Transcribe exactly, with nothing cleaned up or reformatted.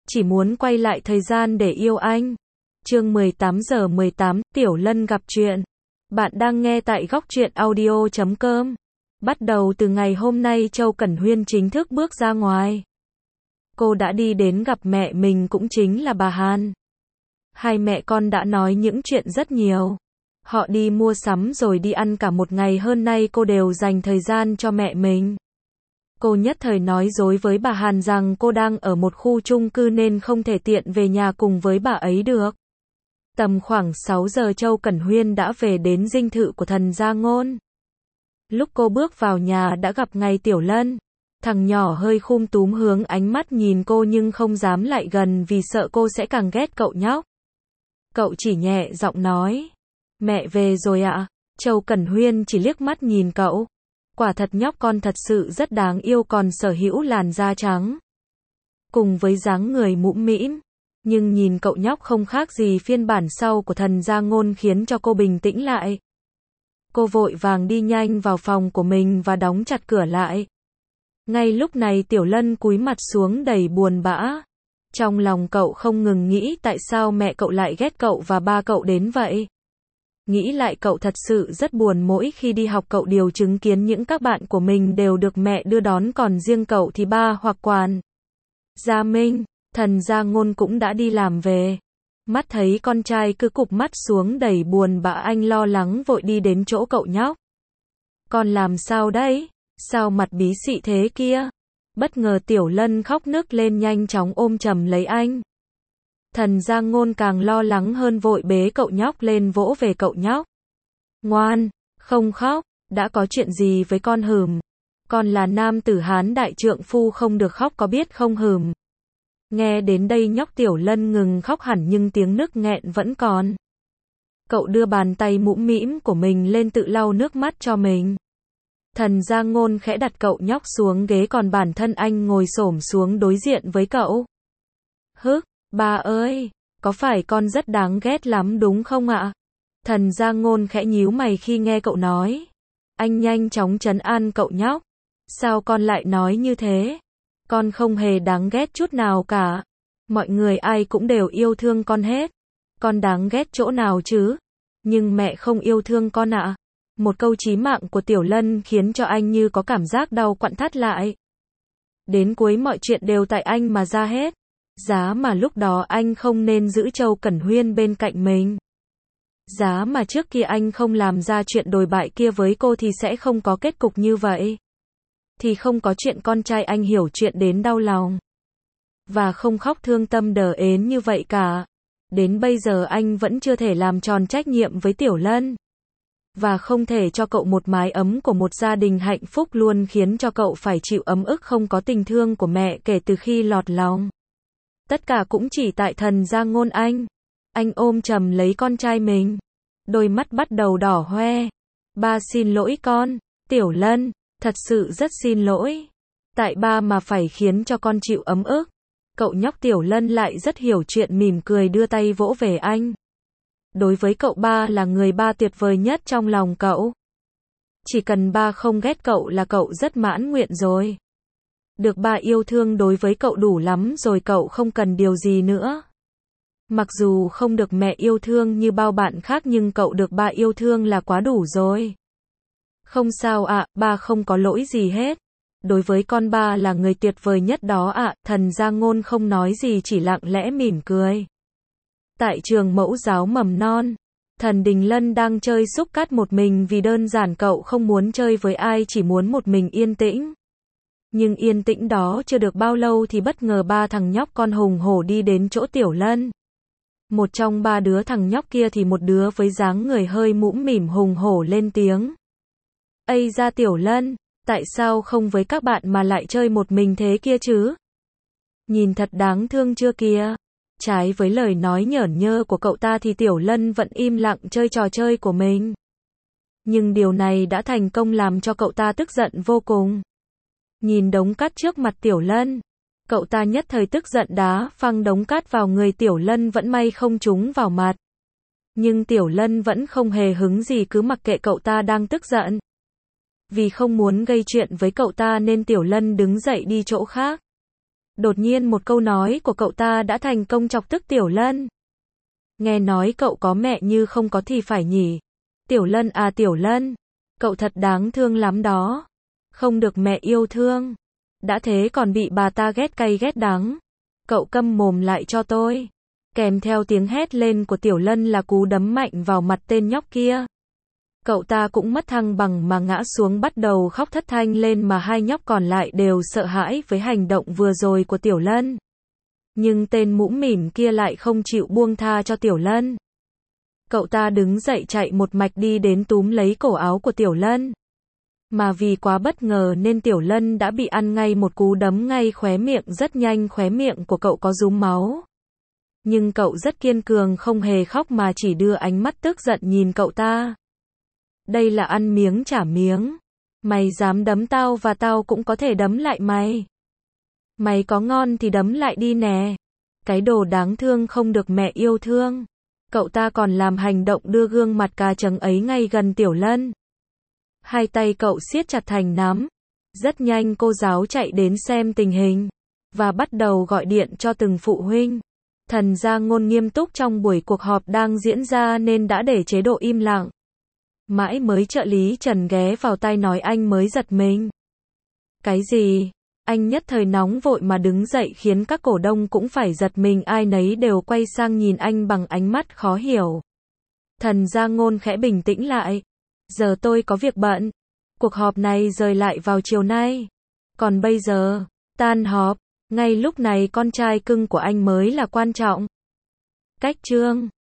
chỉ muốn quay lại thời gian để yêu anh. Chương mười tám giờ mười tám, Tiểu Lân gặp chuyện. Bạn đang nghe tại góc truyện audio chấm com. Bắt đầu từ ngày hôm nay Châu Cẩn Huyên chính thức bước ra ngoài. Cô đã đi đến gặp mẹ mình, cũng chính là bà Hàn. Hai mẹ con đã nói những chuyện rất nhiều. Họ đi mua sắm rồi đi ăn cả một ngày, hơn nay cô đều dành thời gian cho mẹ mình. Cô nhất thời nói dối với bà Hàn rằng cô đang ở một khu chung cư nên không thể tiện về nhà cùng với bà ấy được. Tầm khoảng sáu giờ Châu Cẩn Huyên đã về đến dinh thự của Thần Gia Ngôn. Lúc cô bước vào nhà đã gặp ngay Tiểu Lân. Thằng nhỏ hơi khum túm hướng ánh mắt nhìn cô nhưng không dám lại gần vì sợ cô sẽ càng ghét cậu nhóc. Cậu chỉ nhẹ giọng nói, mẹ về rồi ạ. Châu Cẩn Huyên chỉ liếc mắt nhìn cậu. Quả thật nhóc con thật sự rất đáng yêu, còn sở hữu làn da trắng. Cùng với dáng người mũm mĩm. Nhưng nhìn cậu nhóc không khác gì phiên bản sau của Thần Gia Ngôn khiến cho cô bình tĩnh lại. Cô vội vàng đi nhanh vào phòng của mình và đóng chặt cửa lại. Ngay lúc này Tiểu Lân cúi mặt xuống đầy buồn bã. Trong lòng cậu không ngừng nghĩ tại sao mẹ cậu lại ghét cậu và ba cậu đến vậy. Nghĩ lại cậu thật sự rất buồn, mỗi khi đi học cậu đều chứng kiến những các bạn của mình đều được mẹ đưa đón, còn riêng cậu thì ba hoặc quản Gia Minh, Thần Gia Ngôn cũng đã đi làm về. Mắt thấy con trai cứ cụp mắt xuống đầy buồn bã, anh lo lắng vội đi đến chỗ cậu nhóc. Con làm sao đấy? Sao mặt bí xị thế kia? Bất ngờ Tiểu Lân khóc nức lên, nhanh chóng ôm chầm lấy anh. Thần Gia Ngôn càng lo lắng hơn, vội bế cậu nhóc lên vỗ về cậu nhóc. Ngoan, không khóc, đã có chuyện gì với con hừm? Con là nam tử Hán đại trượng phu, không được khóc có biết không hừm? Nghe đến đây nhóc Tiểu Lân ngừng khóc hẳn nhưng tiếng nức nghẹn vẫn còn. Cậu đưa bàn tay mũm mĩm của mình lên tự lau nước mắt cho mình. Thần Gia Ngôn khẽ đặt cậu nhóc xuống ghế, còn bản thân anh ngồi xổm xuống đối diện với cậu. Hức, ba ơi, có phải con rất đáng ghét lắm đúng không ạ? Thần Gia Ngôn khẽ nhíu mày khi nghe cậu nói. Anh nhanh chóng trấn an cậu nhóc. Sao con lại nói như thế? Con không hề đáng ghét chút nào cả. Mọi người ai cũng đều yêu thương con hết. Con đáng ghét chỗ nào chứ? Nhưng mẹ không yêu thương con ạ. Một câu chí mạng của Tiểu Lân khiến cho anh như có cảm giác đau quặn thắt lại. Đến cuối mọi chuyện đều tại anh mà ra hết. Giá mà lúc đó anh không nên giữ Châu Cẩn Huyên bên cạnh mình. Giá mà trước kia anh không làm ra chuyện đồi bại kia với cô thì sẽ không có kết cục như vậy. Thì không có chuyện con trai anh hiểu chuyện đến đau lòng. Và không khóc thương tâm đờ ến như vậy cả. Đến bây giờ anh vẫn chưa thể làm tròn trách nhiệm với Tiểu Lân. Và không thể cho cậu một mái ấm của một gia đình hạnh phúc, luôn khiến cho cậu phải chịu ấm ức không có tình thương của mẹ kể từ khi lọt lòng. Tất cả cũng chỉ tại Thần Gia Ngôn anh. Anh ôm chầm lấy con trai mình. Đôi mắt bắt đầu đỏ hoe. Ba xin lỗi con, Tiểu Lân, thật sự rất xin lỗi. Tại ba mà phải khiến cho con chịu ấm ức. Cậu nhóc Tiểu Lân lại rất hiểu chuyện, mỉm cười đưa tay vỗ về anh. Đối với cậu, ba là người ba tuyệt vời nhất trong lòng cậu. Chỉ cần ba không ghét cậu là cậu rất mãn nguyện rồi. Được ba yêu thương đối với cậu đủ lắm rồi, cậu không cần điều gì nữa. Mặc dù không được mẹ yêu thương như bao bạn khác nhưng cậu được ba yêu thương là quá đủ rồi. Không sao ạ, ba không có lỗi gì hết. Đối với con ba là người tuyệt vời nhất đó ạ. Thần Gia Ngôn không nói gì, chỉ lặng lẽ mỉm cười. Tại trường mẫu giáo mầm non, Thần Đình Lân đang chơi xúc cát một mình vì đơn giản cậu không muốn chơi với ai, chỉ muốn một mình yên tĩnh. Nhưng yên tĩnh đó chưa được bao lâu thì bất ngờ ba thằng nhóc con hùng hổ đi đến chỗ Tiểu Lân. Một trong ba đứa thằng nhóc kia thì một đứa với dáng người hơi mũm mỉm hùng hổ lên tiếng. Ây da Tiểu Lân, tại sao không với các bạn mà lại chơi một mình thế kia chứ? Nhìn thật đáng thương chưa kìa. Trái với lời nói nhởn nhơ của cậu ta thì Tiểu Lân vẫn im lặng chơi trò chơi của mình. Nhưng điều này đã thành công làm cho cậu ta tức giận vô cùng. Nhìn đống cát trước mặt Tiểu Lân, cậu ta nhất thời tức giận đá phăng đống cát vào người Tiểu Lân, vẫn may không trúng vào mặt. Nhưng Tiểu Lân vẫn không hề hứng gì, cứ mặc kệ cậu ta đang tức giận. Vì không muốn gây chuyện với cậu ta nên Tiểu Lân đứng dậy đi chỗ khác. Đột nhiên một câu nói của cậu ta đã thành công chọc tức Tiểu Lân. Nghe nói cậu có mẹ như không có thì phải nhỉ. Tiểu Lân à Tiểu Lân, cậu thật đáng thương lắm đó. Không được mẹ yêu thương. Đã thế còn bị bà ta ghét cay ghét đắng. Cậu câm mồm lại cho tôi. Kèm theo tiếng hét lên của Tiểu Lân là cú đấm mạnh vào mặt tên nhóc kia. Cậu ta cũng mất thăng bằng mà ngã xuống bắt đầu khóc thất thanh lên mà hai nhóc còn lại đều sợ hãi với hành động vừa rồi của Tiểu Lân. Nhưng tên mũm mỉm kia lại không chịu buông tha cho Tiểu Lân. Cậu ta đứng dậy chạy một mạch đi đến túm lấy cổ áo của Tiểu Lân. Mà vì quá bất ngờ nên Tiểu Lân đã bị ăn ngay một cú đấm ngay khóe miệng, rất nhanh khóe miệng của cậu có rúm máu. Nhưng cậu rất kiên cường không hề khóc mà chỉ đưa ánh mắt tức giận nhìn cậu ta. Đây là ăn miếng trả miếng. Mày dám đấm tao và tao cũng có thể đấm lại mày. Mày có ngon thì đấm lại đi nè. Cái đồ đáng thương không được mẹ yêu thương. Cậu ta còn làm hành động đưa gương mặt cà trắng ấy ngay gần Tiểu Lân. Hai tay cậu siết chặt thành nắm. Rất nhanh cô giáo chạy đến xem tình hình. Và bắt đầu gọi điện cho từng phụ huynh. Thần Gia Ngôn nghiêm túc trong buổi cuộc họp đang diễn ra nên đã để chế độ im lặng. Mãi mới trợ lý Trần ghé vào tai nói anh mới giật mình. Cái gì? Anh nhất thời nóng vội mà đứng dậy khiến các cổ đông cũng phải giật mình, ai nấy đều quay sang nhìn anh bằng ánh mắt khó hiểu. Thần Gia Ngôn khẽ bình tĩnh lại. Giờ tôi có việc bận. Cuộc họp này rời lại vào chiều nay. Còn bây giờ, tan họp. Ngay lúc này con trai cưng của anh mới là quan trọng. Cách chương